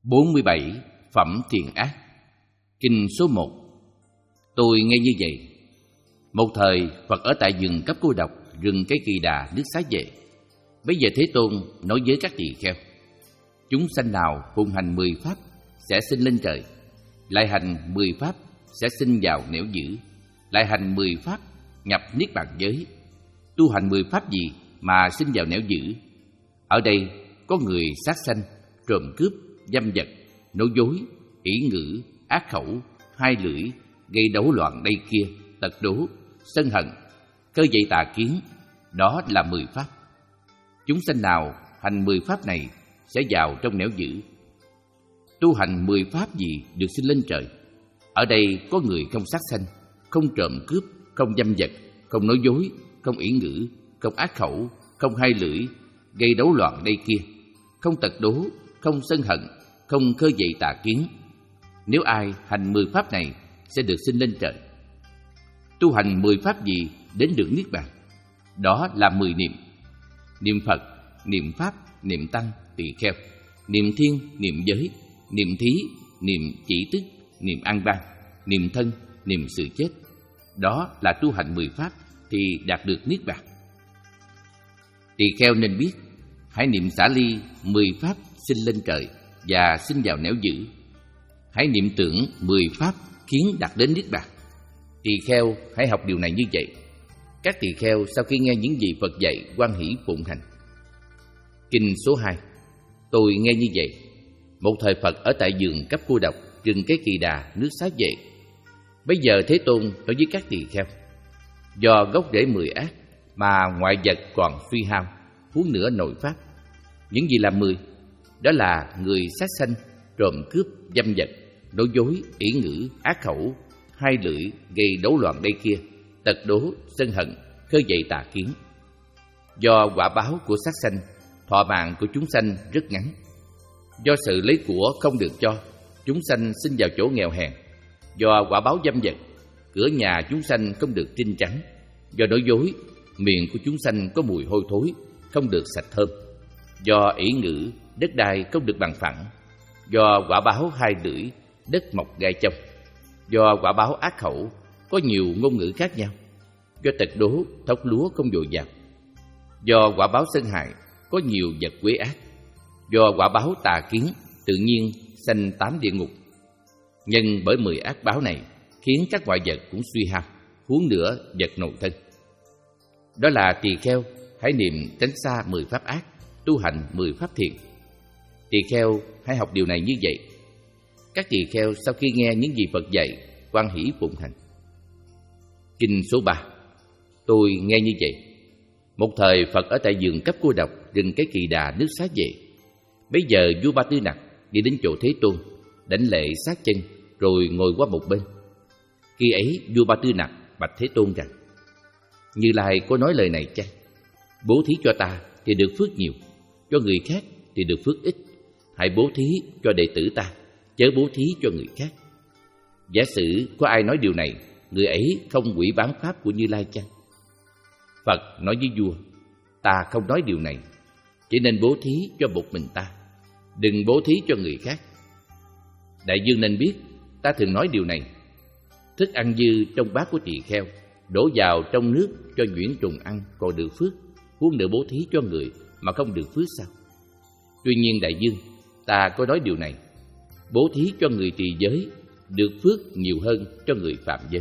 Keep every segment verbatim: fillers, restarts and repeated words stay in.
bốn mươi bảy. Phẩm thiện ác. Kinh số một. Tôi nghe như vậy. Một thời Phật ở tại vườn Cấp Cô Độc, rừng Cây Kỳ Đà, nước Xá Vệ. Bây giờ Thế Tôn nói với các tỳ kheo: chúng sanh nào phụng hành mười pháp sẽ sinh lên trời, lại hành mười pháp sẽ sinh vào nẻo dữ, lại hành mười pháp nhập niết bàn giới. Tu hành mười pháp gì mà sinh vào nẻo dữ? Ở đây có người sát sanh, trộm cướp, dâm vật, nói dối, ỷ ngữ, ác khẩu, hai lưỡi, gây đấu loạn đây kia, tật đố, sân hận, khơi dậy tà kiến. Đó là mười pháp. Chúng sanh nào hành mười pháp này sẽ vào trong nẻo dữ. Tu hành mười pháp gì được sinh lên trời? Ở đây có người không sát sanh, không trộm cướp, không dâm vật, không nói dối, không ỷ ngữ, không ác khẩu, không hai lưỡi, gây đấu loạn đây kia, không tật đố, không sân hận, không khơi dậy tà kiến. Nếu ai hành mười pháp này sẽ được sinh lên trời. Tu hành mười pháp gì đến được niết bàn? Đó là mười niệm: niệm Phật, niệm Pháp, niệm Tăng, tỳ kheo, niệm Thiên, niệm Giới, niệm Thí, niệm Chỉ Tức, niệm An Bang, niệm Thân, niệm sự chết. Đó là tu hành mười pháp thì đạt được niết bàn. Tỳ kheo nên biết, hãy niệm xả ly mười pháp sinh lên trời và sinh vào nẻo dữ. Hãy niệm tưởng mười pháp khiến đạt đến niết bàn. Tỳ kheo hãy học điều này như vậy. Các tỳ kheo sau khi nghe những gì Phật dạy hoan hỷ phụng hành. Kinh số hai. Tôi nghe như vậy. Một thời Phật ở tại vườn Cấp Cô Độc, rừng Cây Kỳ Đà, nước Xá Vệ. Bây giờ Thế Tôn nói với các tỳ kheo: do gốc rễ mười ác mà ngoại vật còn suy hao, huống nữa nội pháp. Những gì là mười? Đó là người sát sanh, trộm cướp, dâm vật, nói dối, ỷ ngữ, ác khẩu, hai lưỡi, gây đấu loạn đây kia, tật đố, sân hận, khơi dậy tà kiến. Do quả báo của sát sanh, thọ mạng của chúng sanh rất ngắn. Do sự lấy của không được cho, chúng sanh sinh vào chỗ nghèo hèn. Do quả báo dâm vật, cửa nhà chúng sanh không được trinh trắng. Do nói dối, miệng của chúng sanh có mùi hôi thối, không được sạch thơm. Do ỷ ngữ, đất đai không được bằng phẳng. Do quả báo hai lưỡi, đất mọc gai chông. Do quả báo ác khẩu, có nhiều ngôn ngữ khác nhau. Do tật đố, thóc lúa không dồi dào. Do quả báo sân hại, có nhiều vật quế ác. Do quả báo tà kiến, tự nhiên sanh tám địa ngục. Nhân bởi mười ác báo này khiến các ngoại vật cũng suy hao, huống nữa vật nội thân. Đó là tỳ kheo hãy niệm tránh xa mười pháp ác, tu hành mười pháp thiện. Tỳ kheo hãy học điều này như vậy. Các tỳ kheo sau khi nghe những gì Phật dạy hoan hỷ phụng hành. Kinh số ba. Tôi nghe như vậy. Một thời Phật ở tại vườn Cấp Cô Độc, rừng Cái Kỳ Đà, nước Xá Vệ. Bây giờ vua Ba Tư Nặc đi đến chỗ Thế Tôn, đảnh lễ sát chân rồi ngồi qua một bên. Khi ấy vua Ba Tư Nặc bạch Thế Tôn rằng: Như Lai có nói lời này chăng? Bố thí cho ta thì được phước nhiều, cho người khác thì được phước ít. Hãy bố thí cho đệ tử ta, chớ bố thí cho người khác. Giả sử có ai nói điều này, người ấy không hủy bán pháp của Như Lai chăng? Phật nói với vua: Ta không nói điều này, chỉ nên bố thí cho một mình ta, đừng bố thí cho người khác. Đại dương nên biết, ta thường nói điều này. Thức ăn dư trong bát của tỳ kheo đổ vào trong nước cho nhuyễn trùng ăn còn được phước, huống nữa bố thí cho người mà không được phước sao? Tuy nhiên đại dương, ta có nói điều này, bố thí cho người trì giới được phước nhiều hơn cho người phạm giới.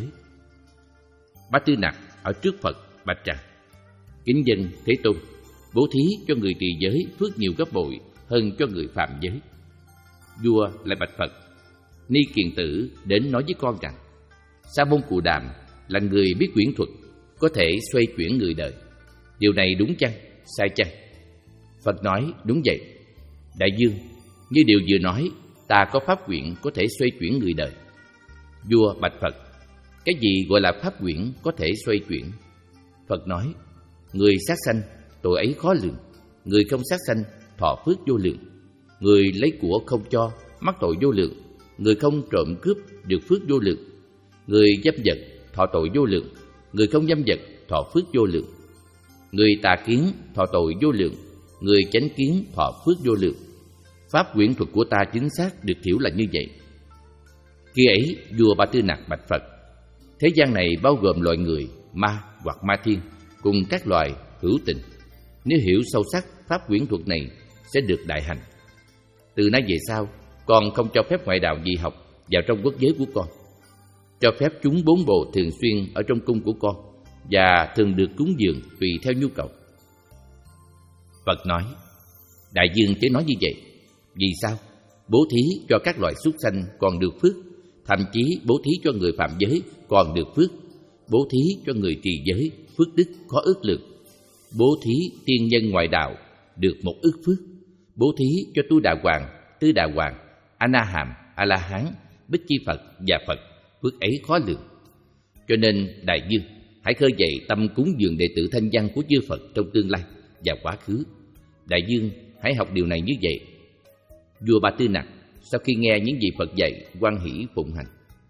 Bá Tư Nặc ở trước Phật bạch rằng: Kính dân Thế Tôn, bố thí cho người trì giới phước nhiều gấp bội hơn cho người phạm giới. Vua lại bạch Phật: Ni Kiền Tử đến nói với con rằng Sa Môn Cù Đàm là người biết quyển thuật, có thể xoay chuyển người đời. Điều này đúng chăng, sai chăng? Phật nói: Đúng vậy. Đại dương, như điều vừa nói, ta có pháp quyển có thể xoay chuyển người đời. Vua bạch Phật: Cái gì gọi là pháp quyển có thể xoay chuyển? Phật nói: Người sát sanh, tội ấy khó lường. Người không sát sanh, thọ phước vô lượng. Người lấy của không cho, mắc tội vô lượng. Người không trộm cướp, được phước vô lượng. Người dâm vật, thọ tội vô lượng. Người không dâm vật, thọ phước vô lượng. Người tà kiến, thọ tội vô lượng. Người chánh kiến, thọ phước vô lượng. Pháp quyển thuật của ta chính xác được hiểu là như vậy. Khi ấy, vua Ba Tư Nặc bạch Phật: thế gian này bao gồm loài người, ma hoặc ma thiên cùng các loài hữu tình. Nếu hiểu sâu sắc pháp quyển thuật này sẽ được đại hạnh. Từ nay về sau, con không cho phép ngoại đạo dị học vào trong quốc giới của con. Cho phép chúng bốn bộ thường xuyên ở trong cung của con và thường được cúng dường tùy theo nhu cầu. Phật nói: đại dương chớ nói như vậy. Vì sao? Bố thí cho các loài súc sanh còn được phước, thậm chí bố thí cho người phạm giới còn được phước. Bố thí cho người trì giới, phước đức khó ước lượng. Bố thí tiên nhân ngoại đạo được một ức phước. Bố thí cho Tu Đà Hoàng, Tư Đà Hoàng, A Na Hàm, A La Hán, Bích Chi Phật và Phật, phước ấy khó lường. Cho nên đại dương hãy khơi dậy tâm cúng dường đệ tử thanh văn của chư Phật trong tương lai và quá khứ. Đại dương hãy học điều này như vậy. Vua Ba Tư Nặc sau khi nghe những gì Phật dạy, hoan hỷ phụng hành.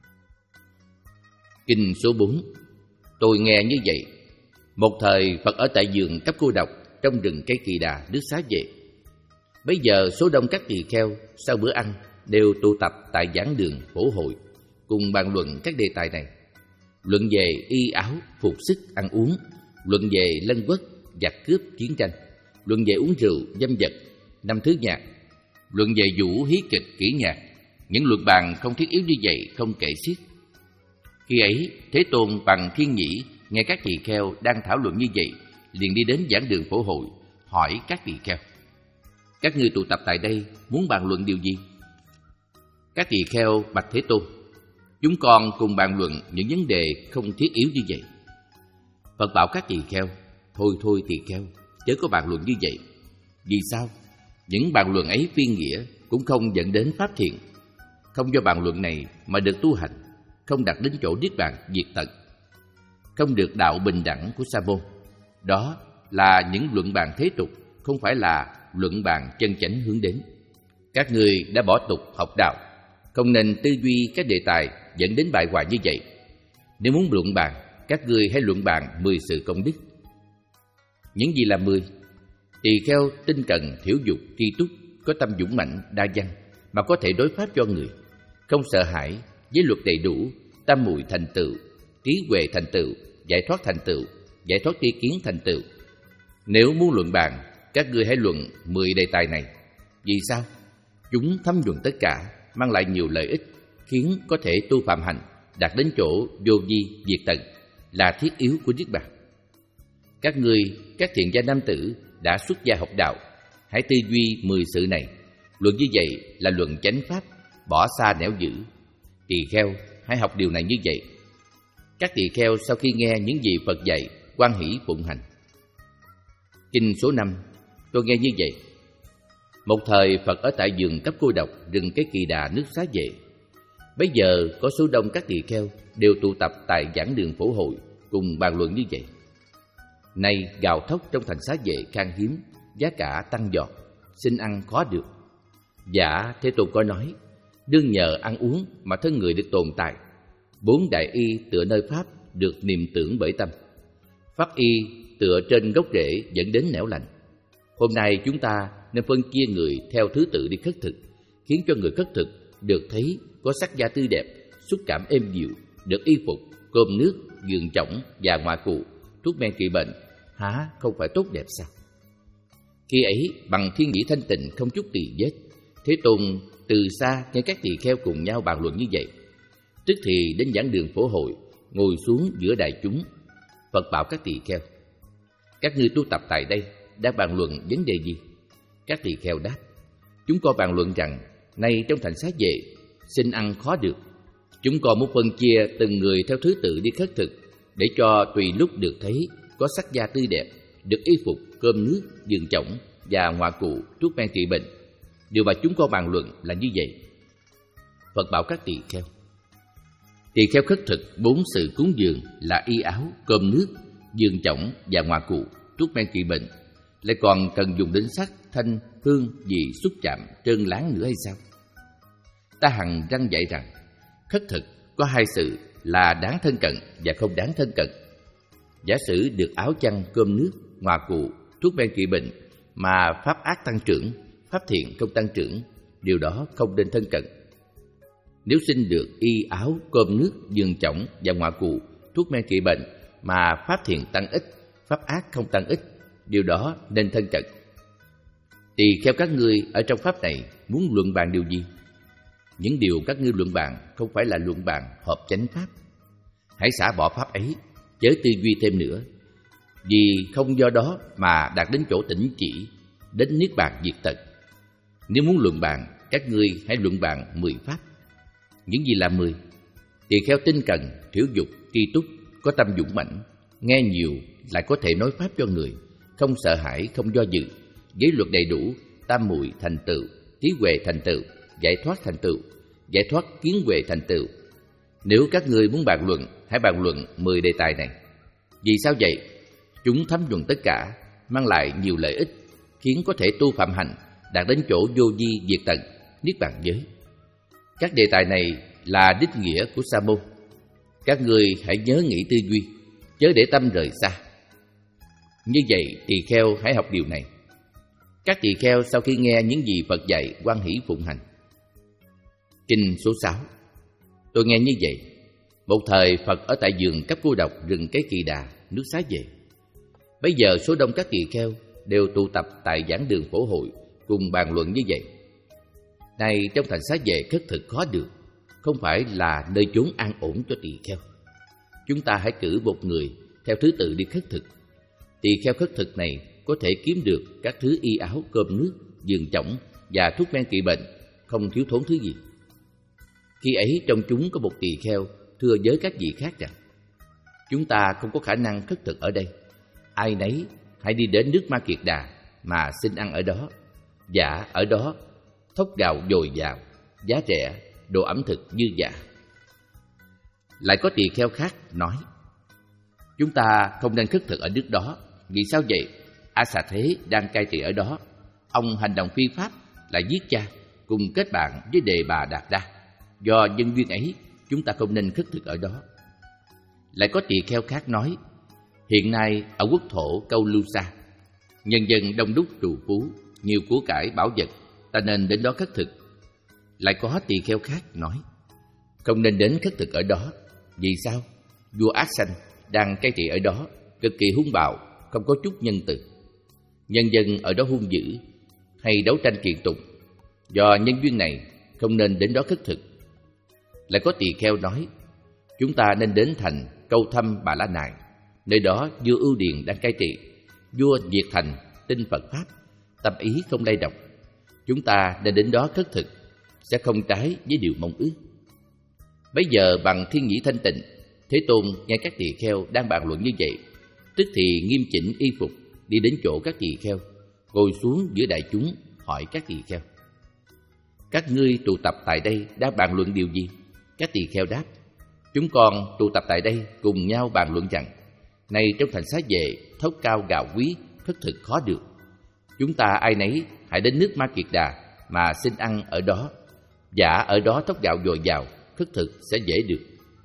Kinh số bốn. Tôi nghe như vậy. Một thời Phật ở tại vườn cấp cô độc trong rừng cây Kỳ Đà, nước Xá Vệ. Bấy giờ số đông các tỳ kheo sau bữa ăn đều tụ tập tại giảng đường phổ hội, cùng bàn luận các đề tài này. Luận về y áo, phục sức, ăn uống. Luận về lân quất, giặc cướp, chiến tranh. Luận về uống rượu, dâm vật, năm thứ nhạc. Luận về vũ, hí kịch, kỹ nhạc. Những luận bàn không thiết yếu như vậy không kể xiết. Khi ấy, Thế Tôn bằng Thiên Nhĩ nghe các tỳ kheo đang thảo luận như vậy, liền đi đến giảng đường phổ hội, hỏi các tỳ kheo: các ngươi tụ tập tại đây muốn bàn luận điều gì? Các tỳ kheo bạch Thế Tôn: chúng con cùng bàn luận những vấn đề không thiết yếu như vậy. Phật bảo các tỳ kheo: thôi thôi tỳ kheo, chớ có bàn luận như vậy. Vì sao? Những bàn luận ấy phi nghĩa, cũng không dẫn đến pháp thiện. Không do bàn luận này mà được tu hành, không đạt đến chỗ niết bàn diệt tận, không được đạo bình đẳng của Sa môn. Đó là những luận bàn thế tục, không phải là luận bàn chân chánh hướng đến. Các ngươi đã bỏ tục học đạo, không nên tư duy các đề tài dẫn đến bại hoại như vậy. Nếu muốn luận bàn, các ngươi hãy luận bàn mười sự công đức. Những gì là mười? Tỳ kheo tinh cần, thiểu dục, tri túc, có tâm dũng mạnh, đa văn, mà có thể đối pháp cho người, không sợ hãi, giới luật đầy đủ, tam muội thành tựu, trí huệ thành tựu, giải thoát thành tựu, giải thoát tri kiến thành tựu. Nếu muốn luận bàn, các ngươi hãy luận mười đề tài này. Vì sao? Chúng thấm nhuần tất cả, mang lại nhiều lợi ích, khiến có thể tu phạm hành, đạt đến chỗ vô vi diệt tận, là thiết yếu của niết bàn. Các ngươi, các thiện gia nam tử đã xuất gia học đạo, hãy tư duy mười sự này. Luận như vậy là luận chánh pháp, bỏ xa nẻo dữ. Tỳ kheo hãy học điều này như vậy. Các tỳ kheo sau khi nghe những gì Phật dạy, hoan hỷ phụng hành. Kinh số năm. Tôi nghe như vậy. Một thời Phật ở tại vườn cấp cô độc, rừng cái Kỳ Đà, nước Xá Vệ. Bấy giờ có số đông các tỳ kheo đều tụ tập tại giảng đường phổ hội, cùng bàn luận như vậy. Nay gạo thóc trong thành Xá Vệ khan hiếm, giá cả tăng giọt, xin ăn khó được. Dạ, Thế Tôn có nói, đương nhờ ăn uống mà thân người được tồn tại. Bốn đại y tựa nơi pháp, được niềm tưởng bởi tâm. Pháp y tựa trên gốc rễ dẫn đến nẻo lành. Hôm nay chúng ta nên phân chia người theo thứ tự đi khất thực, khiến cho người khất thực được thấy có sắc da tươi đẹp, xúc cảm êm dịu, được y phục, cơm nước, giường chõng và ngoại cụ, thuốc men trị bệnh, há không phải tốt đẹp sao? Khi ấy bằng thiên nhĩ thanh tịnh không chút tỳ vết, Thế Tôn từ xa nghe các tỳ kheo cùng nhau bàn luận như vậy, tức thì đến giảng đường phổ hội, ngồi xuống giữa đại chúng. Phật bảo các tỳ kheo: các ngươi tu tập tại đây đang bàn luận vấn đề gì? Các tỳ kheo đáp: chúng con bàn luận rằng nay trong thành Xá Vệ xin ăn khó được. Chúng con muốn phân chia từng người theo thứ tự đi khất thực, để cho tùy lúc được thấy có sắc da tươi đẹp, được y phục, cơm nước, giường chõng và ngoại cụ, thuốc men trị bệnh. Điều mà chúng con bàn luận là như vậy. Phật bảo các tỳ kheo: tỳ kheo khất thực bốn sự cúng dường là y áo, cơm nước, giường chõng và ngoại cụ, thuốc men trị bệnh, lại còn cần dùng đến sắc, thanh, hương, vị, xúc chạm, trơn láng nữa hay sao? Ta hằng răn dạy rằng khất thực có hai sự là đáng thân cận và không đáng thân cận. Giả sử được áo chăn, cơm nước, ngoại cụ, thuốc men trị bệnh mà pháp ác tăng trưởng, pháp thiện không tăng trưởng, điều đó không nên thân cận. Nếu xin được y áo, cơm nước, giường chõng và ngoại cụ, thuốc men trị bệnh mà pháp thiện tăng ích, pháp ác không tăng ích, điều đó nên thân cận. Tỳ kheo các ngươi ở trong pháp này muốn luận bàn điều gì? Những điều các ngươi luận bàn không phải là luận bàn hợp chánh pháp. Hãy xả bỏ pháp ấy, chớ tư duy thêm nữa, vì không do đó mà đạt đến chỗ tỉnh chỉ, đến niết bàn diệt tận. Nếu muốn luận bàn, các ngươi hãy luận bàn mười pháp. Những gì là mười? Tỳ kheo tinh cần, thiểu dục, tri túc, có tâm dũng mãnh, nghe nhiều lại có thể nói pháp cho người, không sợ hãi, không do dự, giới luật đầy đủ, tam muội thành tựu, trí huệ thành tựu, giải thoát thành tựu, giải thoát kiến huệ thành tựu. Nếu các ngươi muốn bàn luận, hãy bàn luận mười đề tài này. Vì sao vậy? Chúng thấm nhuần tất cả, mang lại nhiều lợi ích, khiến có thể tu phạm hành, đạt đến chỗ vô vi diệt tận, niết bàn giới. Các đề tài này là đích nghĩa của Sa môn. Các ngươi hãy nhớ nghĩ tư duy, chớ để tâm rời xa. Như vậy, tỳ kheo hãy học điều này. Các tỳ kheo sau khi nghe những gì Phật dạy, hoan hỷ phụng hành. Kinh số sáu. Tôi nghe như vậy. Một thời Phật ở tại vườn cấp cô độc rừng Cái Kỳ Đà, nước Xá Vệ. Bây giờ số đông các tỳ kheo đều tụ tập tại giảng đường phổ hội, cùng bàn luận như vậy. Này, trong thành Xá Vệ khất thực khó được, không phải là nơi chốn an ổn cho tỳ kheo. Chúng ta hãy cử một người theo thứ tự đi khất thực. Tỳ kheo khất thực này có thể kiếm được các thứ y áo, cơm nước, giường chõng và thuốc men trị bệnh, không thiếu thốn thứ gì. Khi ấy trong chúng có một tỳ kheo thưa với các vị khác rằng: chúng ta không có khả năng khất thực ở đây, ai nấy hãy đi đến nước Ma Kiệt Đà mà xin ăn ở đó. Dạ, ở đó thóc gạo dồi dào, giá rẻ, đồ ẩm thực dư dả. Lại có tỳ kheo khác nói: chúng ta không nên khất thực ở nước đó. Vì sao vậy? A Xà Thế đang cai trị ở đó, ông hành động phi pháp, lại giết cha, cùng kết bạn với Đề Bà Đạt Đa. Do nhân duyên ấy, chúng ta không nên khất thực ở đó. Lại có tỳ kheo khác nói: hiện nay ở quốc thổ Câu Lưu Sa, nhân dân đông đúc trù phú, nhiều của cải bảo vật, ta nên đến đó khất thực. Lại có tỳ kheo khác nói: không nên đến khất thực ở đó. Vì sao? Vua Ác Sanh đang cai trị ở đó, cực kỳ hung bạo, không có chút nhân từ. Nhân dân ở đó hung dữ, hay đấu tranh kiện tụng. Do nhân duyên này, không nên đến đó khất thực. Lại có tỳ kheo nói: chúng ta nên đến thành Câu Thăm Bà La Nại, nơi đó vua Ưu Điền đang cai trị. Vua diệt thành, tin Phật pháp, tâm ý không lay động. Chúng ta nên đến đó khất thực, sẽ không trái với điều mong ước. Bấy giờ bằng thiên nhĩ thanh tịnh, Thế Tôn nghe các tỳ kheo đang bàn luận như vậy, tức thì nghiêm chỉnh y phục, đi đến chỗ các tỳ kheo, ngồi xuống giữa đại chúng, hỏi các tỳ kheo: các ngươi tụ tập tại đây đang bàn luận điều gì? Các tỳ kheo đáp: chúng con tụ tập tại đây cùng nhau bàn luận rằng, này trong thành Xá Vệ, thóc cao gạo quý, khất thực khó được. Chúng ta ai nấy hãy đến nước Ma Kiệt Đà mà xin ăn ở đó. Dạ, ở đó thóc gạo dồi dào, khất thực sẽ dễ được.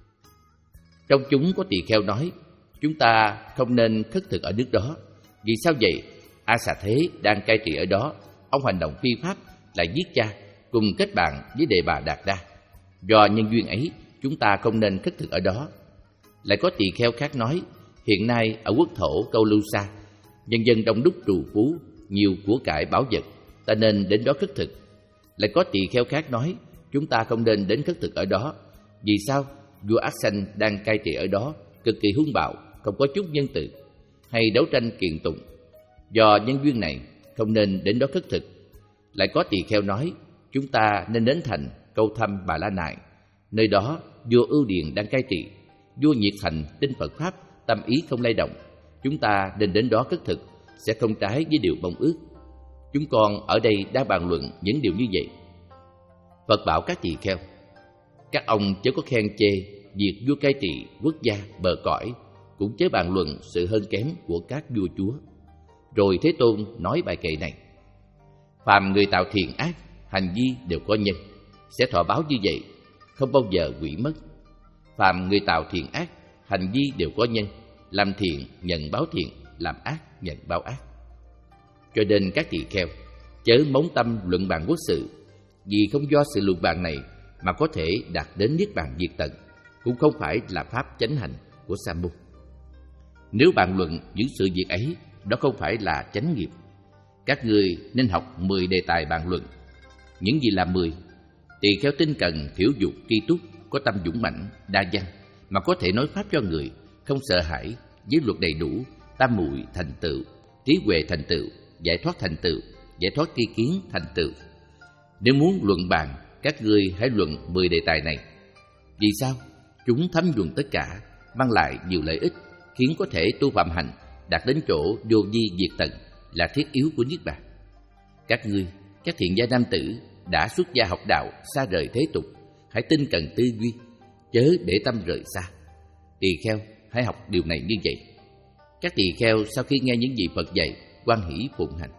Trong chúng có tỳ kheo nói: chúng ta không nên khất thực ở nước đó. Vì sao vậy? A Xà Thế đang cai trị ở đó, ông hành động phi pháp, lại giết cha, cùng kết bạn với Đề Bà Đạt Đa. Do nhân duyên ấy, chúng ta không nên khất thực ở đó. Lại có tỳ kheo khác nói: hiện nay ở quốc thổ Câu Lưu Sa, nhân dân đông đúc trù phú, nhiều của cải bảo vật, ta nên đến đó khất thực. Lại có tỳ kheo khác nói: chúng ta không nên đến khất thực ở đó. Vì sao? Vua Ác Sanh đang cai trị ở đó, cực kỳ hung bạo, không có chút nhân từ, hay đấu tranh kiện tụng. Do nhân duyên này, không nên đến đó khất thực. Lại có tỳ kheo nói: chúng ta nên đến thành Câu Thăm Bà La Nại, nơi đó vua Ưu Điền đang cai trị. Vua nhiệt thành, tin Phật pháp, tâm ý không lay động. Chúng ta nên đến đó khất thực, sẽ không trái với điều mong ước. Chúng con ở đây đang bàn luận những điều như vậy. Phật bảo các tỳ kheo: các ông chớ có khen chê việc vua cai trị quốc gia bờ cõi, cũng chớ bàn luận sự hơn kém của các vua chúa. Rồi Thế Tôn nói bài kệ này: phàm người tạo thiện ác, hành vi đều có nhân, sẽ thọ báo như vậy, không bao giờ hủy mất. Phàm người tạo thiện ác, hành vi đều có nhân, làm thiện nhận báo thiện, làm ác nhận báo ác. Cho nên các tỳ kheo chớ móng tâm luận bàn quốc sự, vì không do sự luận bàn này mà có thể đạt đến niết bàn diệt tận, cũng không phải là pháp chánh hành của Sa môn. Nếu bàn luận những sự việc ấy, đó không phải là chánh nghiệp. Các ngươi nên học mười đề tài bàn luận. Những gì là mười? Tỳ kheo tinh cần, thiểu dục, tri túc, có tâm dũng mãnh, đa văn, mà có thể nói pháp cho người, không sợ hãi, giới luật đầy đủ, tam muội thành tựu, trí huệ thành tựu, giải thoát thành tựu, giải thoát tri kiến thành tựu. Nếu muốn luận bàn, các ngươi hãy luận mười đề tài này. Vì sao? Chúng thấm nhuần tất cả, mang lại nhiều lợi ích, khiến có thể tu phạm hành, đạt đến chỗ vô vi diệt tận, là thiết yếu của niết bàn. Các ngươi, các thiện gia nam tử đã xuất gia học đạo, xa rời thế tục, hãy tinh cần tư duy, chớ để tâm rời xa. Tỳ kheo hãy học điều này như vậy. Các tỳ kheo sau khi nghe những gì Phật dạy, hoan hỷ phụng hành.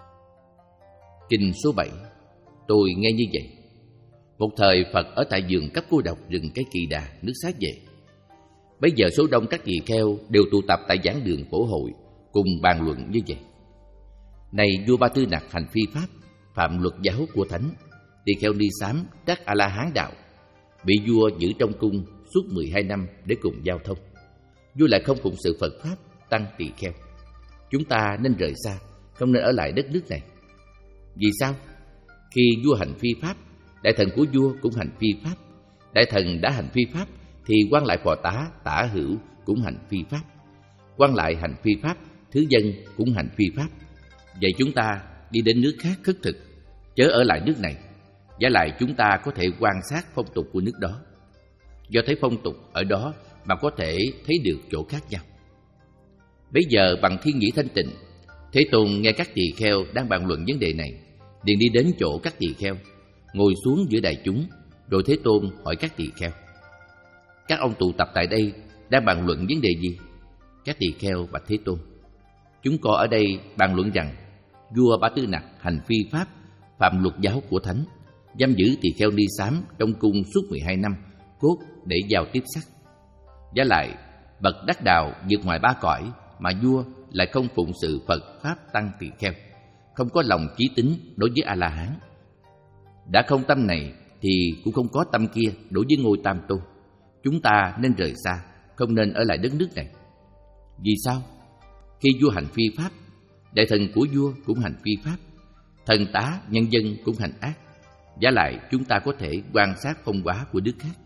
Kinh số bảy. Tôi nghe như vậy. Một thời Phật ở tại vườn cấp cô độc rừng Cái Kỳ Đà, nước Xá Vệ. Bây giờ số đông các tỳ kheo đều tụ tập tại giảng đường phổ hội, cùng bàn luận như vậy. Này vua Ba Tư Nặc hành phi pháp, phạm luật giáo của thánh, tỳ kheo ni sám đắc A La Hán đạo, bị vua giữ trong cung suốt mười hai năm để cùng giao thông. Vua lại không phụng sự Phật pháp, tăng tỳ kheo. Chúng ta nên rời xa, không nên ở lại đất nước này. Vì sao? Khi vua hành phi pháp, đại thần của vua cũng hành phi pháp. Đại thần đã hành phi pháp thì quan lại phò tá, tả hữu cũng hành phi pháp. Quan lại hành phi pháp, thứ dân cũng hành phi pháp. Vậy chúng ta đi đến nước khác khất thực, chớ ở lại nước này. Giả lại chúng ta có thể quan sát phong tục của nước đó. Do thấy phong tục ở đó mà có thể thấy được chỗ khác nhau. Bây giờ bằng thiên nhĩ thanh tịnh, Thế Tôn nghe các tỳ kheo đang bàn luận vấn đề này, liền đi đến chỗ các tỳ kheo, ngồi xuống giữa đại chúng, rồi Thế Tôn hỏi các tỳ kheo: các ông tụ tập tại đây đang bàn luận vấn đề gì? Các tỳ kheo bạch Thế Tôn: chúng con ở đây bàn luận rằng vua Ba Tư Nặc hành phi pháp, phạm luật giáo của thánh, giam giữ tỳ kheo ni sám trong cung suốt mười hai năm, cốt để giao tiếp sắc. Giả lại bậc đắc đạo vượt ngoài ba cõi, mà vua lại không phụng sự Phật pháp tăng tỳ kheo, không có lòng chí tín đối với A La Hán. Đã không tâm này thì cũng không có tâm kia đối với Ngôi Tam Tôn. Chúng ta nên rời xa, không nên ở lại đất nước này. Vì sao? Khi vua hành phi pháp, đại thần của vua cũng hành phi pháp, thần tá nhân dân cũng hành ác. Giả lại chúng ta có thể quan sát phong hóa của nước khác.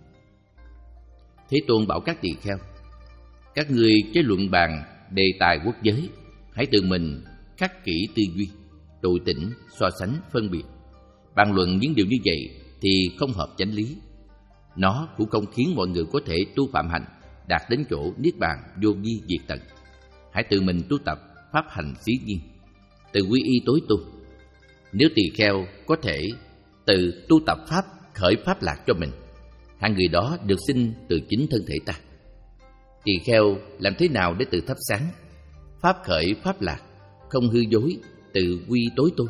Thế Tôn bảo các tỳ kheo: các ngươi chớ luận bàn đề tài quốc giới, hãy tự mình khắc kỹ tư duy, tự tỉnh, so sánh, phân biệt. Bàn luận những điều như vậy thì không hợp chánh lý. Nó cũng không khiến mọi người có thể tu phạm hành, đạt đến chỗ niết bàn vô vi diệt tận. Hãy tự mình tu tập pháp hành xí nhiên, tự quy y tối tu. Nếu tỳ kheo có thể tự tu tập pháp khởi pháp lạc cho mình, hạng người đó được sinh từ chính thân thể ta. Tỳ kheo làm thế nào để tự thắp sáng pháp khởi pháp lạc, không hư dối, tự quy tối tu?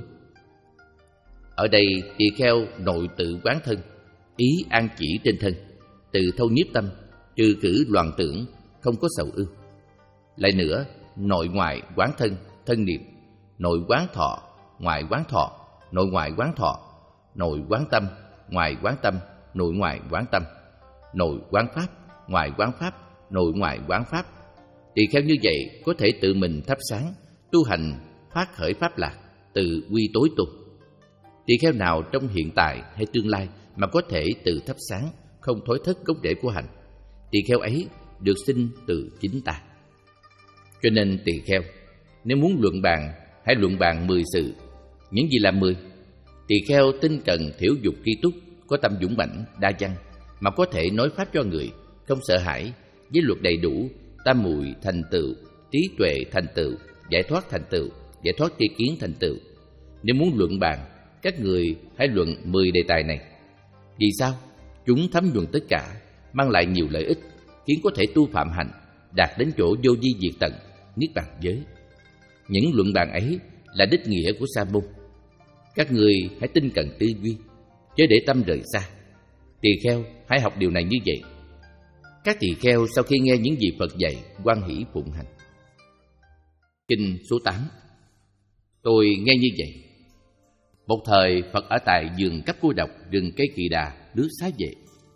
Ở đây tỳ kheo nội tự quán thân, ý an chỉ trên thân, tự thâu nhiếp tâm, trừ cử loạn tưởng, không có sầu ưu. Lại nữa, nội ngoại quán thân, thân niệm, nội quán thọ, ngoại quán thọ, nội ngoại quán thọ, nội quán tâm, ngoại quán tâm, nội ngoại quán tâm, nội quán pháp, ngoại quán pháp, nội ngoại quán pháp. Tỳ kheo như vậy có thể tự mình thắp sáng, tu hành phát khởi pháp lạc, tự quy tối tu. Tỳ kheo nào trong hiện tại hay tương lai mà có thể tự thắp sáng, không thối thất gốc rễ của hành, tỳ kheo ấy được sinh từ chính ta. Cho nên tỳ kheo, nếu muốn luận bàn, hãy luận bàn mười sự. Những gì là mười? Tỳ kheo tinh cần, thiểu dục, tri túc, có tâm dũng mãnh, đa văn, mà có thể nói pháp cho người, không sợ hãi, giới luật đầy đủ, tam muội thành tựu, trí tuệ thành tựu, giải thoát thành tựu, giải thoát tri kiến thành tựu. Nếu muốn luận bàn, các người hãy luận mười đề tài này. Vì sao? Chúng thấm nhuần tất cả, mang lại nhiều lợi ích, khiến có thể tu phạm hành, đạt đến chỗ vô vi diệt tận, niết bàn giới. Những luận bàn ấy là đích nghĩa của Sa môn. Các người hãy tinh cần tư duy, chớ để tâm rời xa. Tỳ kheo hãy học điều này như vậy. Các tỳ kheo sau khi nghe những gì Phật dạy, hoan hỷ phụng hành. Kinh số tám. Tôi nghe như vậy. Một thời Phật ở tại vườn Cấp Cô Độc, rừng cây Kỳ Đà, nước Xá Vệ.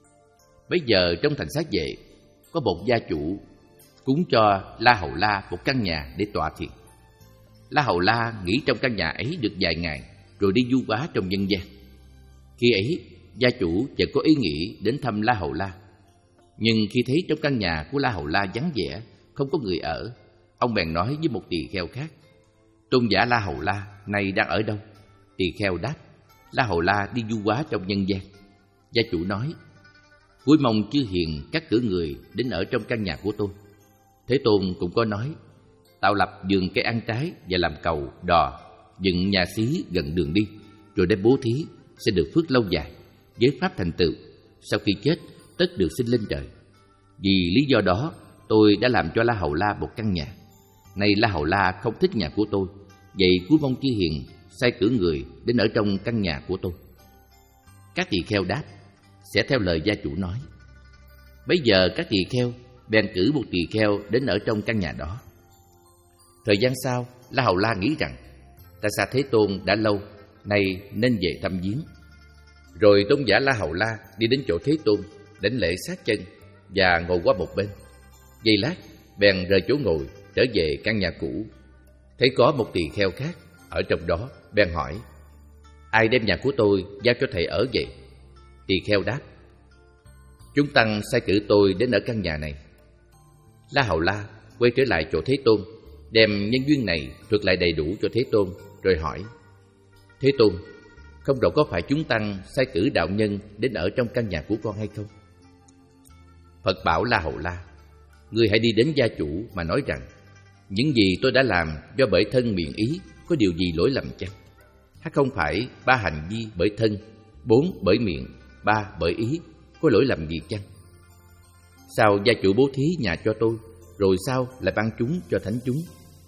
Bây giờ trong thành Xá Vệ có một gia chủ cúng cho La Hầu La một căn nhà để tọa thiền. La Hầu La nghỉ trong căn nhà ấy được vài ngày rồi đi du hóa trong nhân gian. Khi ấy, gia chủ chợt có ý nghĩ đến thăm La Hầu La. Nhưng khi thấy trong căn nhà của La Hầu La vắng vẻ, không có người ở, ông bèn nói với một tỳ kheo khác: tôn giả La Hầu La này đang ở đâu? Tỳ kheo đáp: La Hầu La đi du hóa trong nhân gian. Gia chủ nói: cuối mong chư hiền các cử người đến ở trong căn nhà của tôi. Thế Tôn cũng có nói: tạo lập vườn cây ăn trái và làm cầu, đò, dựng nhà xí gần đường đi, rồi đem bố thí, sẽ được phước lâu dài, giới pháp thành tựu, sau khi chết tất được sinh lên trời. Vì lý do đó, tôi đã làm cho La Hầu La một căn nhà. Nay La Hầu La không thích nhà của tôi, vậy cuối mong chư hiền sai cử người đến ở trong căn nhà của tôi. Các tỳ kheo đáp: sẽ theo lời gia chủ nói. Bấy giờ các tỳ kheo bèn cử một tỳ kheo đến ở trong căn nhà đó. Thời gian sau, La Hầu La nghĩ rằng ta xa Thế Tôn đã lâu, nay nên về thăm viếng. Rồi tôn giả La Hầu La đi đến chỗ Thế Tôn, đảnh lễ sát chân và ngồi qua một bên. Giây lát, bèn rời chỗ ngồi trở về căn nhà cũ. Thấy có một tỳ kheo khác ở trong đó, bèn hỏi: ai đem nhà của tôi giao cho thầy ở vậy? Tỳ kheo đáp: chúng tăng sai cử tôi đến ở căn nhà này. La Hầu La quay trở lại chỗ Thế Tôn, đem nhân duyên này thuật lại đầy đủ cho Thế Tôn, rồi hỏi: Thế Tôn, không độ có phải chúng tăng sai cử đạo nhân đến ở trong căn nhà của con hay không? Phật bảo La Hầu La: ngươi hãy đi đến gia chủ mà nói rằng những gì tôi đã làm do bởi thân miệng ý có điều gì lỗi lầm chăng? Hay không phải ba hành vi bởi thân, bốn bởi miệng, ba bởi ý có lỗi lầm gì chăng? Sao gia chủ bố thí nhà cho tôi, rồi sao lại ban chúng cho thánh chúng?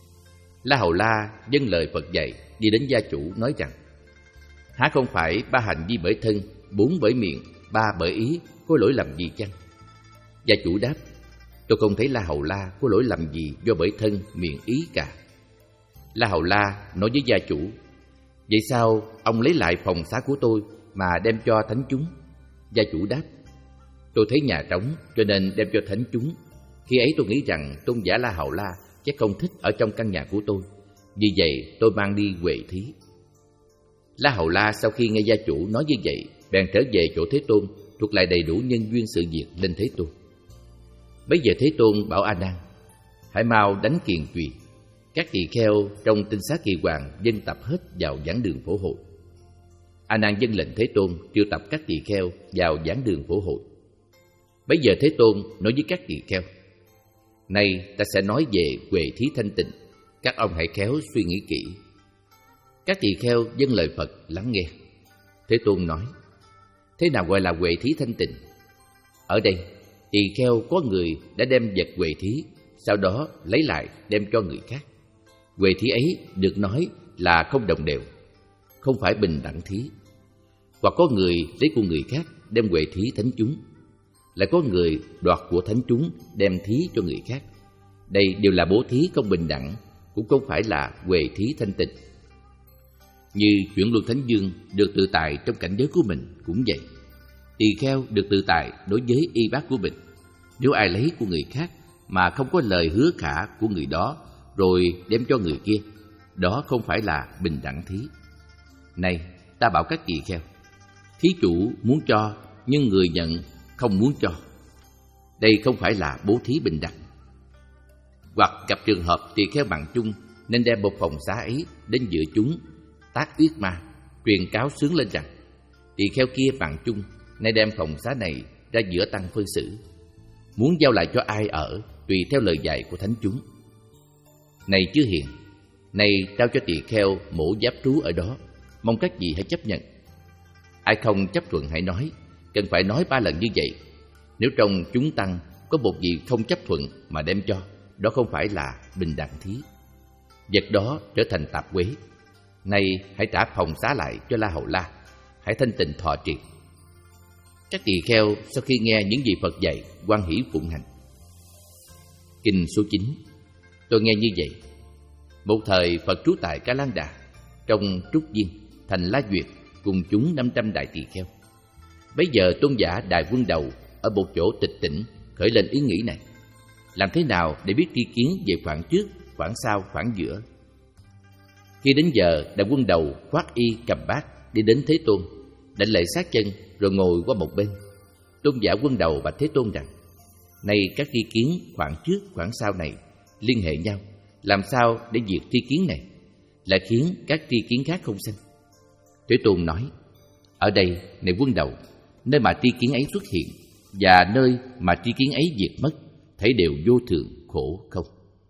La Hầu La vâng lời Phật dạy, đi đến gia chủ nói rằng: há không phải ba hành vi bởi thân, bốn bởi miệng, ba bởi ý có lỗi lầm gì chăng? Gia chủ đáp: tôi không thấy La Hầu La có lỗi lầm gì do bởi thân, miệng, ý cả. La Hầu La nói với gia chủ: vậy sao ông lấy lại phòng xá của tôi mà đem cho thánh chúng? Gia chủ đáp: tôi thấy nhà trống cho nên đem cho thánh chúng. Khi ấy tôi nghĩ rằng tôn giả La Hầu La chắc không thích ở trong căn nhà của tôi, vì vậy tôi mang đi huệ thí. La Hầu La sau khi nghe gia chủ nói như vậy, bèn trở về chỗ Thế Tôn, thuật lại đầy đủ nhân duyên sự việc lên Thế Tôn. Bấy giờ Thế Tôn bảo A Nan: hãy mau đánh kiền chùy. Các tỳ kheo trong tinh xá Kỳ Hoàng dân tập hết vào giảng đường phổ hội. A Nan vâng lệnh Thế Tôn triệu tập các tỳ kheo vào giảng đường phổ hội. Bấy giờ Thế Tôn nói với các tỳ kheo: nay ta sẽ nói về huệ thí thanh tịnh, các ông hãy khéo suy nghĩ kỹ. Các tỳ kheo vâng lời Phật lắng nghe. Thế Tôn nói: thế nào gọi là huệ thí thanh tịnh? Ở đây tỳ kheo có người đã đem vật huệ thí, sau đó lấy lại đem cho người khác. Huệ thí ấy được nói là không đồng đều, không phải bình đẳng thí. Hoặc có người lấy của người khác đem huệ thí thánh chúng, lại có người đoạt của thánh chúng đem thí cho người khác. Đây đều là bố thí không bình đẳng, cũng không phải là huệ thí thanh tịnh. Như chuyển luân thánh dương được tự tại trong cảnh giới của mình cũng vậy. Tỳ kheo được tự tại đối với y bát của mình. Nếu ai lấy của người khác mà không có lời hứa khả của người đó rồi đem cho người kia, đó không phải là bình đẳng thí. Này, ta bảo các tỳ kheo, thí chủ muốn cho nhưng người nhận không muốn cho, đây không phải là bố thí bình đẳng. Hoặc gặp trường hợp tỳ kheo bằng chung nên đem một phòng xá ấy đến giữa chúng, tác uyết ma, truyền cáo sướng lên rằng tỳ kheo kia bằng chung nay đem phòng xá này ra giữa tăng phân xử, muốn giao lại cho ai ở tùy theo lời dạy của thánh chúng. Này chư hiền, nay trao cho tỳ kheo mổ giáp trú ở đó, mong các vị hãy chấp nhận. Ai không chấp thuận hãy nói, cần phải nói ba lần như vậy. Nếu trong chúng tăng có một vị không chấp thuận mà đem cho, đó không phải là bình đẳng thí, vật đó trở thành tạp quế. Nay hãy trả phòng xá lại cho La Hầu La, hãy thanh tịnh thọ trì. Các tỳ kheo sau khi nghe những gì Phật dạy, hoan hỷ phụng hành. Kinh số chín. Tôi nghe như vậy. Một thời Phật trú tại Ca Lan Đà, trong trúc viên, thành La Duyệt cùng chúng năm trăm đại tỳ kheo. Bấy giờ tôn giả Đại Quân Đầu ở một chỗ tịch tĩnh khởi lên ý nghĩ này: làm thế nào để biết tri kiến về khoảng trước, khoảng sau, khoảng giữa? Khi đến giờ, Đại Quân Đầu khoác y cầm bát đi đến Thế Tôn, đảnh lễ sát chân rồi ngồi qua một bên. Tôn giả Quân Đầu bạch Thế Tôn rằng: này các tri kiến khoảng trước, khoảng sau này liên hệ nhau, làm sao để diệt tri kiến này, lại khiến các tri kiến khác không sanh? Thế Tôn nói: ở đây, này Quân Đầu, nơi mà tri kiến ấy xuất hiện và nơi mà tri kiến ấy diệt mất, thấy đều vô thường, khổ không.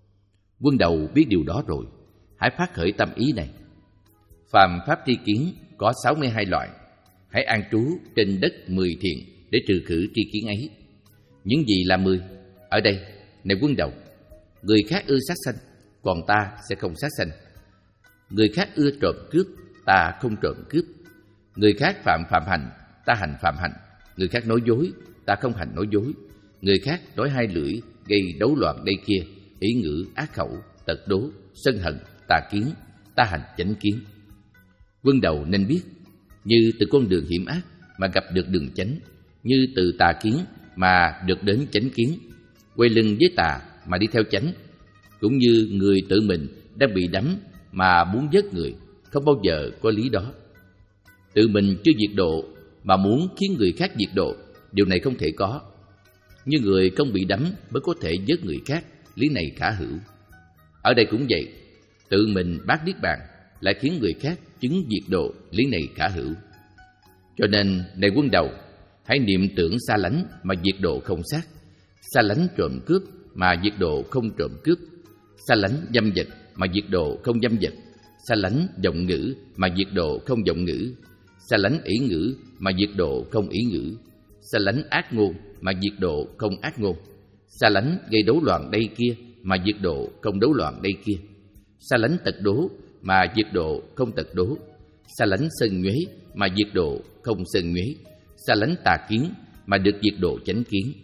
Quân Đầu biết điều đó rồi, hãy phát khởi tâm ý này: phàm pháp tri kiến có sáu mươi hai loại, hãy an trú trên đất mười thiện để trừ khử tri kiến ấy. Những gì là mười? Ở đây, này Quân Đầu, người khác ưa sát sanh, còn ta sẽ không sát sanh. Người khác ưa trộm cướp, ta không trộm cướp. Người khác phạm phạm hành, ta hành phạm hành. Người khác nói dối, ta không hành nói dối. Người khác nói hai lưỡi, gây đấu loạn đây kia, ý ngữ, ác khẩu, tật đố, sân hận, tà kiến, ta hành chánh kiến. Quân Đầu nên biết, như từ con đường hiểm ác mà gặp được đường chánh, như từ tà kiến mà được đến chánh kiến, quay lưng với tà mà đi theo chánh, cũng như người tự mình đang bị đắm mà muốn vớt người, không bao giờ có lý đó. Tự mình chưa diệt độ mà muốn khiến người khác diệt độ, điều này không thể có. Như người không bị đắm mới có thể vớt người khác, lý này khả hữu. Ở đây cũng vậy, tự mình bác niết bàn lại khiến người khác chứng diệt độ, lý này khả hữu. Cho nên, này Quân Đầu, hãy niệm tưởng xa lánh mà diệt độ không sát, xa lánh trộm cướp mà diệt độ không trộm cướp, xa lánh dâm vật mà diệt độ không dâm vật, xa lánh vọng ngữ mà diệt độ không vọng ngữ, xa lánh ý ngữ mà diệt độ không ý ngữ, xa lánh ác ngôn mà diệt độ không ác ngôn, xa lánh gây đấu loạn đây kia mà diệt độ không đấu loạn đây kia, xa lánh tật đố mà diệt độ không tật đố, xa lánh sân nhuế mà diệt độ không sân nhuế, xa lánh tà kiến mà được diệt độ chánh kiến.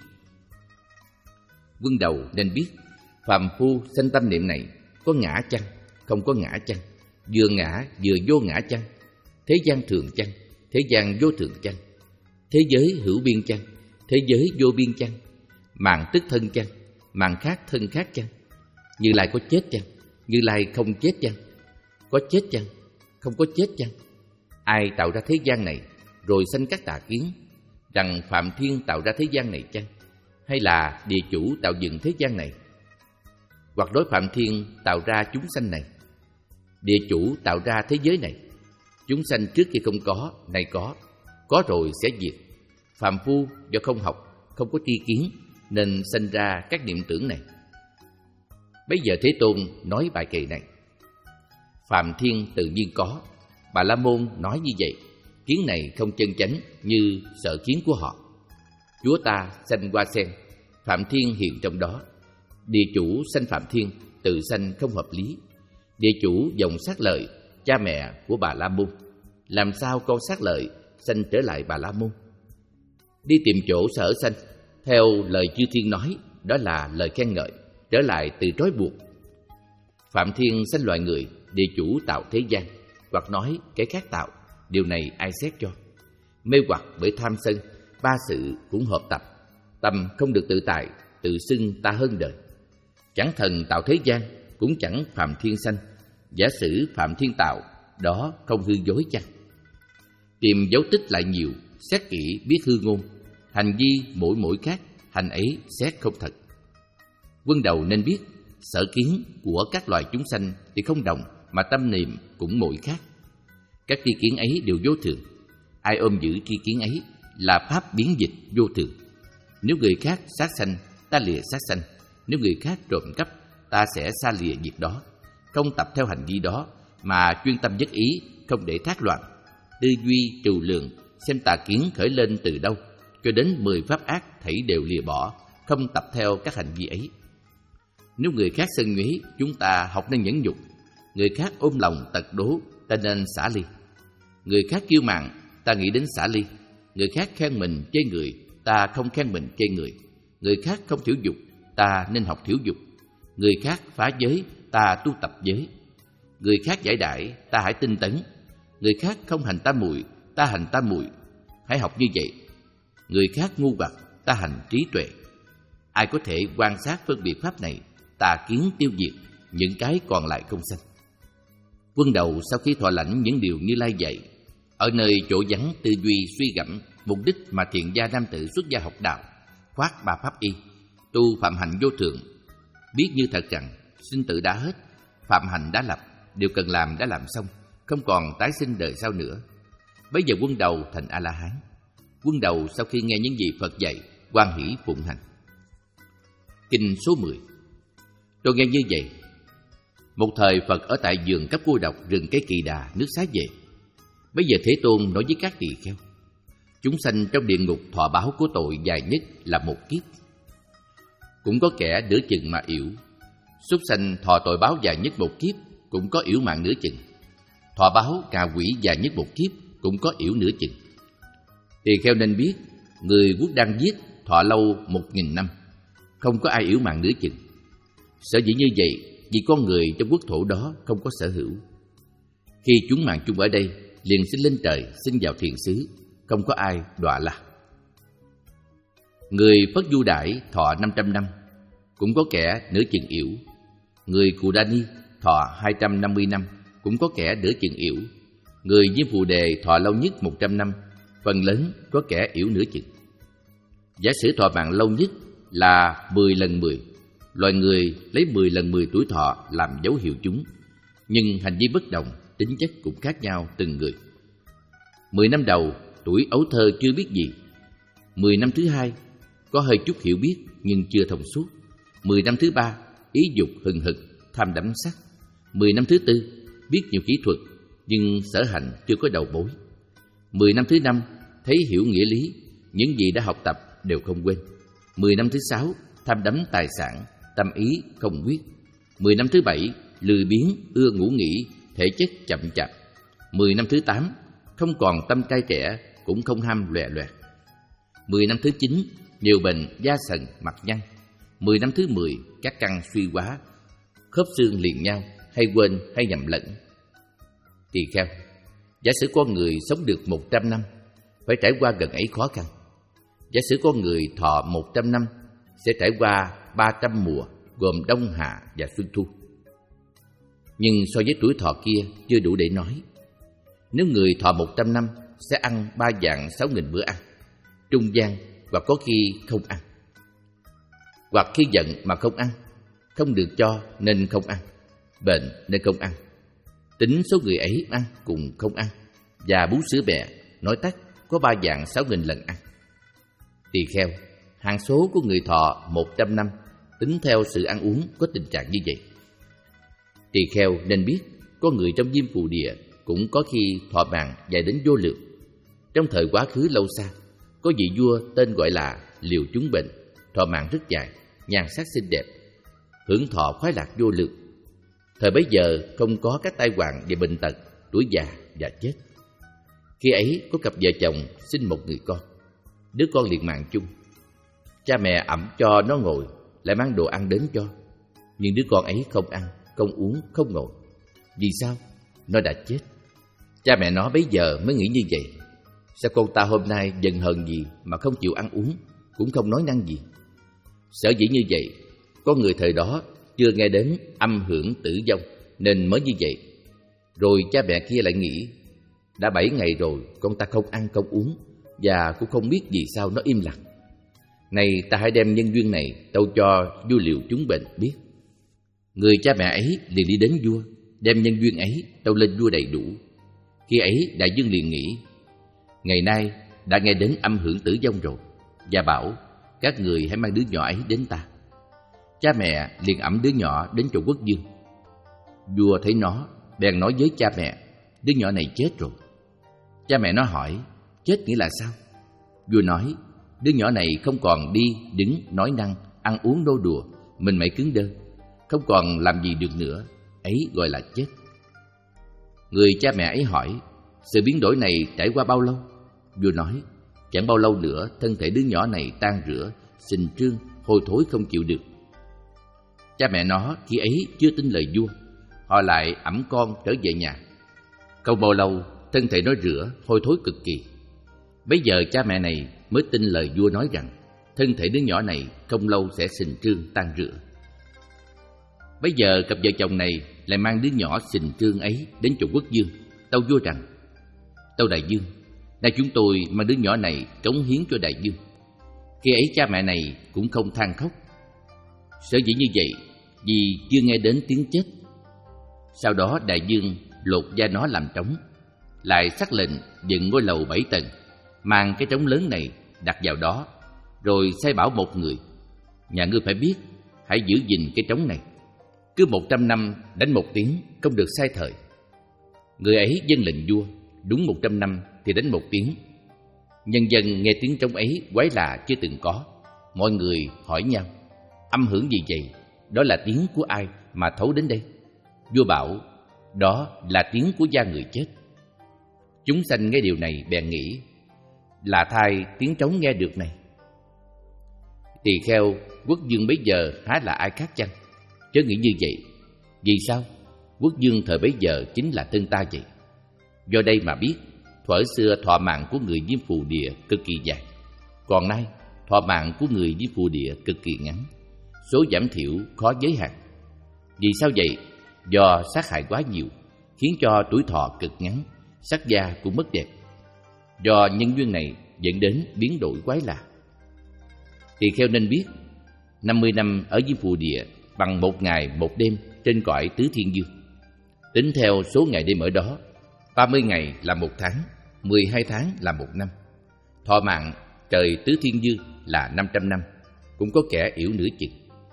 Quân Đầu nên biết, phàm phu sanh tâm niệm này có ngã chăng, không có ngã chăng, vừa ngã vừa vô ngã chăng, thế gian thường chăng, thế gian vô thường chăng, thế giới hữu biên chăng, thế giới vô biên chăng, mạng tức thân chăng, mạng khác thân khác chăng, Như Lai có chết chăng, Như Lai không chết chăng, có chết chăng, không có chết chăng, ai tạo ra thế gian này rồi sanh các tà kiến, rằng Phạm Thiên tạo ra thế gian này chăng, hay là địa chủ tạo dựng thế gian này? Hoặc nói Phạm Thiên tạo ra chúng sanh này, địa chủ tạo ra thế giới này. Chúng sanh trước kia không có, nay có, có rồi sẽ diệt. Phàm phu do không học, không có tri kiến nên sanh ra các niệm tưởng này. Bây giờ Thế Tôn nói bài kệ này: Phạm Thiên tự nhiên có, Bà La Môn nói như vậy, kiến này không chân chánh như sợ kiến của họ. Chúa ta sanh hoa sen, Phạm Thiên hiện trong đó. Địa chủ sanh Phạm Thiên, tự sanh không hợp lý. Địa chủ dòng sát lợi, cha mẹ của Bà La Môn, làm sao con sát lợi sanh trở lại Bà La Môn? Đi tìm chỗ sở sanh, theo lời chư thiên nói, đó là lời khen ngợi, trở lại từ trói buộc. Phạm Thiên sanh loài người, địa chủ tạo thế gian, hoặc nói cái khác tạo, điều này ai xét cho? Mê hoặc bởi tham sân, ba sự cũng hợp tập, tâm không được tự tại, tự xưng ta hơn đời. Chẳng thần tạo thế gian, cũng chẳng Phạm Thiên sanh. Giả sử Phạm Thiên tạo, đó không hư dối chăng? Tìm dấu tích lại nhiều, xét kỹ biết hư ngôn. Hành vi mỗi mỗi khác, hành ấy xét không thật. Quân Đầu nên biết, sở kiến của các loài chúng sanh thì không đồng, mà tâm niệm cũng mỗi khác. Các tri kiến ấy đều vô thường. Ai ôm giữ tri kiến ấy là pháp biến dịch vô thường. Nếu người khác sát sanh, ta lìa sát sanh. Nếu người khác trộm cắp, ta sẽ xa lìa việc đó. Không tập theo hành vi đó, mà chuyên tâm nhất ý, không để thác loạn. Tư duy trừu lượng, xem tà kiến khởi lên từ đâu, cho đến mười pháp ác thảy đều lìa bỏ, không tập theo các hành vi ấy. Nếu người khác sân nhuế, chúng ta học nên nhẫn nhục. Người khác ôm lòng tật đố, ta nên xả ly. Người khác kiêu mạn, ta nghĩ đến xả ly. Người khác khen mình chê người, ta không khen mình chê người. Người khác không thiểu dục, ta nên học thiểu dục. Người khác phá giới, ta tu tập giới. Người khác giải đãi, ta hãy tinh tấn. Người khác không hành tam muội, ta hành tam muội. Hãy học như vậy. Người khác ngu hoặc, ta hành trí tuệ. Ai có thể quan sát phân biệt pháp này, tà kiến tiêu diệt, những cái còn lại không sanh. Quân đầu sau khi thọ lãnh những điều Như Lai dạy, ở nơi chỗ vắng tư duy suy gẫm mục đích mà thiện gia nam tử xuất gia học đạo, khoác ba pháp y, tu phạm hạnh vô thượng, biết như thật rằng sinh tử đã hết, phạm hạnh đã lập, điều cần làm đã làm xong, không còn tái sinh đời sau nữa. Bây giờ quân đầu thành A-la-hán. Quân đầu sau khi nghe những gì Phật dạy, hoan hỷ phụng hành. Kinh số mười. Tôi nghe như vậy. Một thời Phật ở tại vườn cấp cô độc rừng cây Kỳ Đà, nước Xá Vệ. Bây giờ Thế Tôn nói với các tỳ kheo: chúng sanh trong địa ngục thọ báo của tội dài nhất là một kiếp. Cũng có kẻ nửa chừng mà yểu. Súc sanh thọ tội báo dài nhất một kiếp, cũng có yểu mạng nửa chừng. Thọ báo ngạ quỷ dài nhất một kiếp, cũng có yểu nửa chừng. Tỳ kheo nên biết, người quốc đang giết thọ lâu một nghìn năm, không có ai yểu mạng nửa chừng. Sở dĩ như vậy, vì con người trong quốc thổ đó không có sở hữu. Khi chúng mạng chung ở đây, liền sinh lên trời, sinh vào thiền xứ, không có ai đọa lạc. Người Phất Du Đãi thọ năm trăm năm, cũng có kẻ nửa chừng yểu. Người Cù Đa Ni thọ hai trăm năm mươi năm, cũng có kẻ nửa chừng yểu. Người Diêm Phù Đề thọ lâu nhất một trăm năm, phần lớn có kẻ yểu nửa chừng. Giả sử thọ mạng lâu nhất là mười lần mười, loài người lấy mười lần mười tuổi thọ làm dấu hiệu chúng, nhưng hành vi bất đồng, tính chất cũng khác nhau từng người. Mười năm đầu, tuổi ấu thơ chưa biết gì. Mười năm thứ hai, có hơi chút hiểu biết nhưng chưa thông suốt. Mười năm thứ ba, ý dục hừng hực, tham đắm sắc. Mười năm thứ tư, biết nhiều kỹ thuật nhưng sở hành chưa có đầu mối. Mười năm thứ năm, thấy hiểu nghĩa lý, những gì đã học tập đều không quên. Mười năm thứ sáu, tham đắm tài sản, tâm ý không quyết. Mười năm thứ bảy, lười biếng, ưa ngủ nghỉ, thể chất chậm chạp. Mười năm thứ tám, không còn tâm trai trẻ, cũng không ham lòe loẹt. Mười năm thứ chín, nhiều bệnh, da sần, mặt nhăn. Mười năm thứ mười, các căn suy hóa, khớp xương liền nhau, hay quên hay nhầm lẫn. Tỳ kheo, giả sử con người sống được một trăm năm, phải trải qua gần ấy khó khăn. Giả sử con người thọ một trăm năm, sẽ trải qua ba trăm mùa, gồm đông hạ và xuân thu. Nhưng so với tuổi thọ kia chưa đủ để nói. Nếu người thọ một trăm năm, sẽ ăn ba vạn sáu nghìn bữa ăn, trung gian hoặc có khi không ăn. Hoặc khi giận mà không ăn, không được cho nên không ăn, bệnh nên không ăn. Tính số người ấy ăn cùng không ăn, và bú sữa bẹ, nói tắt có ba vạn sáu nghìn lần ăn. Tỳ kheo, hạng số của người thọ một trăm năm tính theo sự ăn uống có tình trạng như vậy. Tỳ kheo nên biết, có người trong Diêm Phù Địa cũng có khi thọ mạng dài đến vô lượng. Trong thời quá khứ lâu xa, có vị vua tên gọi là Liều Chúng Bệnh, thọ mạng rất dài, nhan sắc xinh đẹp, hưởng thọ khoái lạc vô lượng. Thời bấy giờ không có các tai họa về bệnh tật, tuổi già và chết. Khi ấy có cặp vợ chồng sinh một người con, đứa con liền mạng chung. Cha mẹ ẵm cho nó ngồi, lại mang đồ ăn đến cho, nhưng đứa con ấy không ăn, không uống, không ngồi. Vì sao? Nó đã chết. Cha mẹ nó bấy giờ mới nghĩ như vậy. Sao con ta hôm nay giận hờn gì mà không chịu ăn uống, cũng không nói năng gì? Sở dĩ như vậy, con người thời đó chưa nghe đến âm hưởng tử vong nên mới như vậy. Rồi cha mẹ kia lại nghĩ, đã bảy ngày rồi con ta không ăn không uống, và cũng không biết vì sao nó im lặng. Này, ta hãy đem nhân duyên này tâu cho vua Liều Chúng Bệnh biết. Người cha mẹ ấy liền đi đến vua, đem nhân duyên ấy tâu lên vua đầy đủ. Khi ấy đại vương liền nghĩ, ngày nay đã nghe đến âm hưởng tử vong rồi, và bảo các người hãy mang đứa nhỏ ấy đến ta. Cha mẹ liền ẵm đứa nhỏ đến chỗ quốc vương. Vua thấy nó, bèn nói với cha mẹ, đứa nhỏ này chết rồi. Cha mẹ nó hỏi, chết nghĩa là sao? Vua nói, đứa nhỏ này không còn đi, đứng, nói năng, ăn uống nô đùa, mình mẩy cứng đơ, không còn làm gì được nữa, ấy gọi là chết. Người cha mẹ ấy hỏi, sự biến đổi này trải qua bao lâu? Vua nói, chẳng bao lâu nữa thân thể đứa nhỏ này tan rữa, sình trương, hôi thối không chịu được. Cha mẹ nó khi ấy chưa tin lời vua, họ lại ẵm con trở về nhà. Không bao lâu, thân thể nó rửa, hôi thối cực kỳ. Bấy giờ cha mẹ này mới tin lời vua nói rằng thân thể đứa nhỏ này không lâu sẽ sình trương tan rửa. Bấy giờ cặp vợ chồng này lại mang đứa nhỏ sình trương ấy đến chỗ quốc vương, tâu vua rằng: Tâu đại vương, nay chúng tôi mang đứa nhỏ này cống hiến cho đại vương. Khi ấy cha mẹ này cũng không than khóc. Sở dĩ như vậy vì chưa nghe đến tiếng chết. Sau đó đại vương lột da nó làm trống, lại sắc lệnh dựng ngôi lầu bảy tầng, mang cái trống lớn này đặt vào đó, rồi sai bảo một người: Nhà ngươi phải biết, hãy giữ gìn cái trống này. Cứ một trăm năm đánh một tiếng, không được sai thời. Người ấy vâng lệnh vua, đúng một trăm năm thì đánh một tiếng. Nhân dân nghe tiếng trống ấy quái lạ chưa từng có. Mọi người hỏi nhau: Âm hưởng gì vậy? Đó là tiếng của ai mà thấu đến đây? Vua bảo: Đó là tiếng của da người chết. Chúng sanh nghe điều này bèn nghĩ: Là thay tiếng trống nghe được này. Tỳ kheo quốc vương bấy giờ há là ai khác chăng? Chớ nghĩ như vậy. Vì sao? Quốc vương thời bấy giờ chính là thân ta vậy. Do đây mà biết, thuở xưa thọ mạng của người Diêm Phù Địa cực kỳ dài, còn nay thọ mạng của người Diêm Phù Địa cực kỳ ngắn, số giảm thiểu khó giới hạn. Vì sao vậy? Do sát hại quá nhiều, khiến cho tuổi thọ cực ngắn, sắc da cũng mất đẹp. Do nhân duyên này dẫn đến biến đổi quái lạ. Tỳ kheo nên biết, năm mươi năm ở Diêm Phù Địa bằng một ngày một đêm trên cõi Tứ Thiên Dương. Tính theo số ngày đêm ở đó, ba mươi ngày là một tháng, mười hai tháng là một năm. Thọ mạng trời Tứ Thiên Dương là năm trăm năm, cũng có kẻ yểu nửa chừng.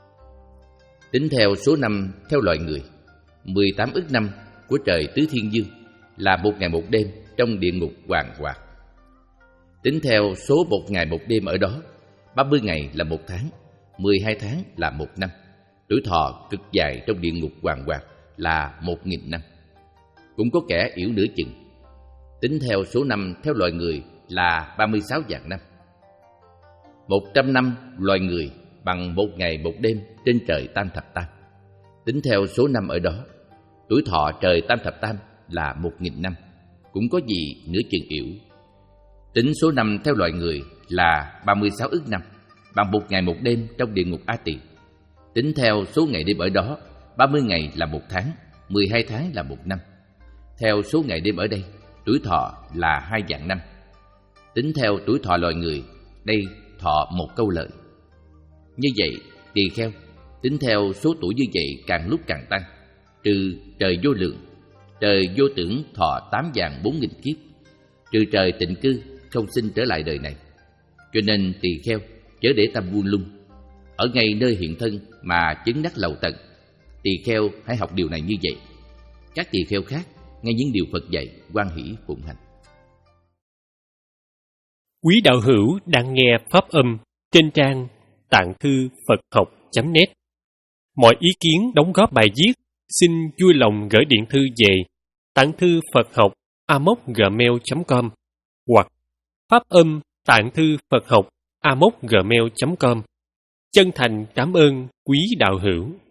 Tính theo số năm theo loài người, mười tám ức năm của trời Tứ Thiên Dương là một ngày một đêm trong địa ngục hoàng hoạt. Tính theo số một ngày một đêm ở đó, ba mươi ngày là một tháng, mười hai tháng là một năm. Tuổi thọ cực dài trong địa ngục hoàng hoạt là một nghìn năm, cũng có kẻ yểu nửa chừng. Tính theo số năm theo loài người là ba mươi sáu vạn năm. Một trăm năm loài người bằng một ngày một đêm trên trời Tam Thập Tam. Tính theo số năm ở đó, tuổi thọ trời Tam Thập Tam là một nghìn năm, cũng có gì nửa chừng yểu. Tính số năm theo loài người là ba mươi sáu ức năm, bằng một ngày một đêm trong địa ngục A Tỳ. Tính theo số ngày đêm ở đó, ba mươi ngày là một tháng, mười hai tháng là một năm. Theo số ngày đêm ở đây, tuổi thọ là hai vạn năm. Tính theo tuổi thọ loài người, đây thọ một câu lợi. Như vậy, tỳ kheo, tính theo số tuổi như vậy càng lúc càng tăng, trừ trời vô lượng, trời vô tưởng thọ tám vạn bốn nghìn kiếp, trừ trời tịnh cư không sinh trở lại đời này. Cho nên tỳ kheo chớ để tâm buông lung, ở ngay nơi hiện thân mà chứng đắc lầu tận. Tỳ kheo hãy học điều này như vậy. Các tỳ kheo khác nghe những điều Phật dạy hoan hỷ phụng hành. Quý đạo hữu đang nghe pháp âm trên trang tạng thư Phật học chấm net. Mọi ý kiến đóng góp bài viết xin vui lòng gửi điện thư về tạng thư Phật học a m o c gmail chấm com hoặc pháp âm tạng thư Phật học a m o c gmail chấm com. Chân thành cảm ơn quý đạo hữu.